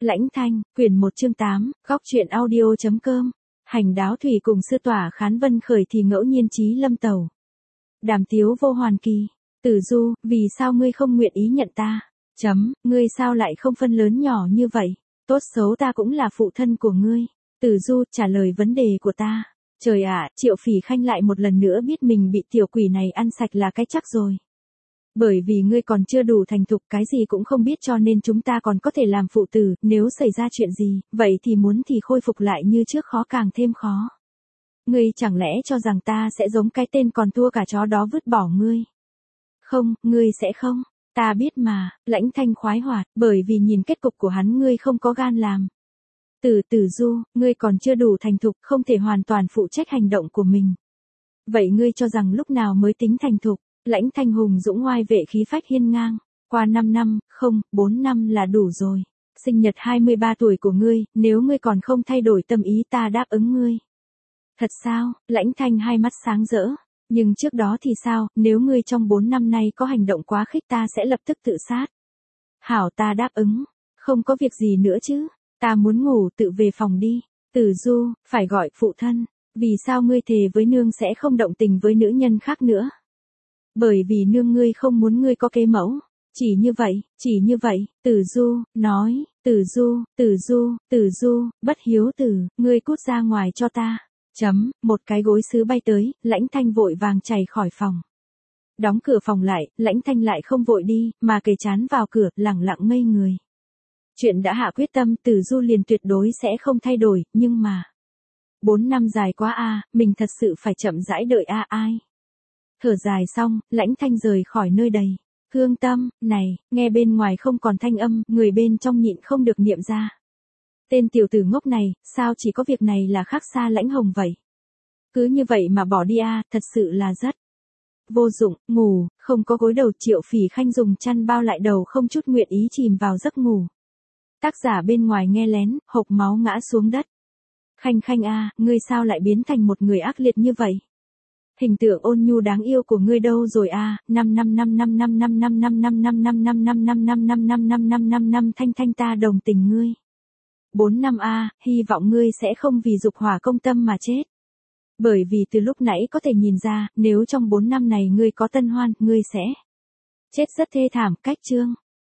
Lãnh Thanh, quyển 1 chương 8, góc truyện audio.com. Hành Đáo Thủy cùng sư tỏa Khán Vân khởi thì ngẫu nhiên chí lâm tàu. Đàm Tiếu vô hoàn kỳ. Tử Du, vì sao ngươi không nguyện ý nhận ta? Ngươi sao lại không phân lớn nhỏ như vậy? Tốt xấu ta cũng là phụ thân của ngươi. Tử Du, trả lời vấn đề của ta. Trời ạ, Triệu Phỉ Khanh lại một lần nữa biết mình bị tiểu quỷ này ăn sạch là cái chắc rồi. Bởi vì ngươi còn chưa đủ thành thục, cái gì cũng không biết, cho nên chúng ta còn có thể làm phụ tử, nếu xảy ra chuyện gì, vậy thì muốn thì khôi phục lại như trước khó càng thêm khó. Ngươi chẳng lẽ cho rằng ta sẽ giống cái tên còn thua cả chó đó vứt bỏ ngươi? Không, ngươi sẽ không. Ta biết mà. Lãnh Thanh khoái hoạt, bởi vì nhìn kết cục của hắn ngươi không có gan làm. Tử Du, ngươi còn chưa đủ thành thục, không thể hoàn toàn phụ trách hành động của mình. Vậy ngươi cho rằng lúc nào mới tính thành thục? Lãnh Thanh hùng dũng oai vệ khí phách hiên ngang. Qua 5 năm, không, 4 năm là đủ rồi. Sinh nhật 23 tuổi của ngươi, nếu ngươi còn không thay đổi tâm ý ta đáp ứng ngươi. Thật sao? Lãnh Thanh hai mắt sáng rỡ. Nhưng trước đó thì sao, nếu ngươi trong 4 năm nay có hành động quá khích ta sẽ lập tức tự sát. Hảo, ta đáp ứng. Không có việc gì nữa chứ. Ta muốn ngủ, tự về phòng đi. Tử Du, phải gọi phụ thân. Vì sao ngươi thề với nương sẽ không động tình với nữ nhân khác nữa? Bởi vì nương ngươi không muốn ngươi có kế mẫu. Chỉ như vậy, Tử Du, nói, Tử Du, bất hiếu tử, ngươi cút ra ngoài cho ta. Một cái gối sứ bay tới, Lãnh Thanh vội vàng chạy khỏi phòng. Đóng cửa phòng lại, Lãnh Thanh lại không vội đi, mà kề trán vào cửa, lẳng lặng ngây người. Chuyện đã hạ quyết tâm, Tử Du liền tuyệt đối sẽ không thay đổi, nhưng mà 4 năm dài quá a, mình thật sự phải chậm rãi đợi ai. Thở dài xong, Lãnh Thanh rời khỏi nơi đây. Hương Tâm, này, nghe bên ngoài không còn thanh âm, người bên trong nhịn không được niệm ra. Tên tiểu tử ngốc này, sao chỉ có việc này là khác xa Lãnh Hồng vậy? Cứ như vậy mà bỏ đi thật sự là rất vô dụng. Ngủ, không có gối đầu, Triệu Phỉ Khanh dùng chăn bao lại đầu, không chút nguyện ý chìm vào giấc ngủ. Tác giả bên ngoài nghe lén, hộc máu ngã xuống đất. Khanh ngươi sao lại biến thành một người ác liệt như vậy? Hình tượng ôn nhu đáng yêu của ngươi đâu rồi Thanh ta đồng tình ngươi. 4 năm hy vọng ngươi sẽ không vì dục hỏa công tâm mà chết. Bởi vì từ lúc nãy có thể nhìn ra, nếu trong 4 năm này ngươi có tân hoan, ngươi sẽ chết rất thê thảm. Cách chương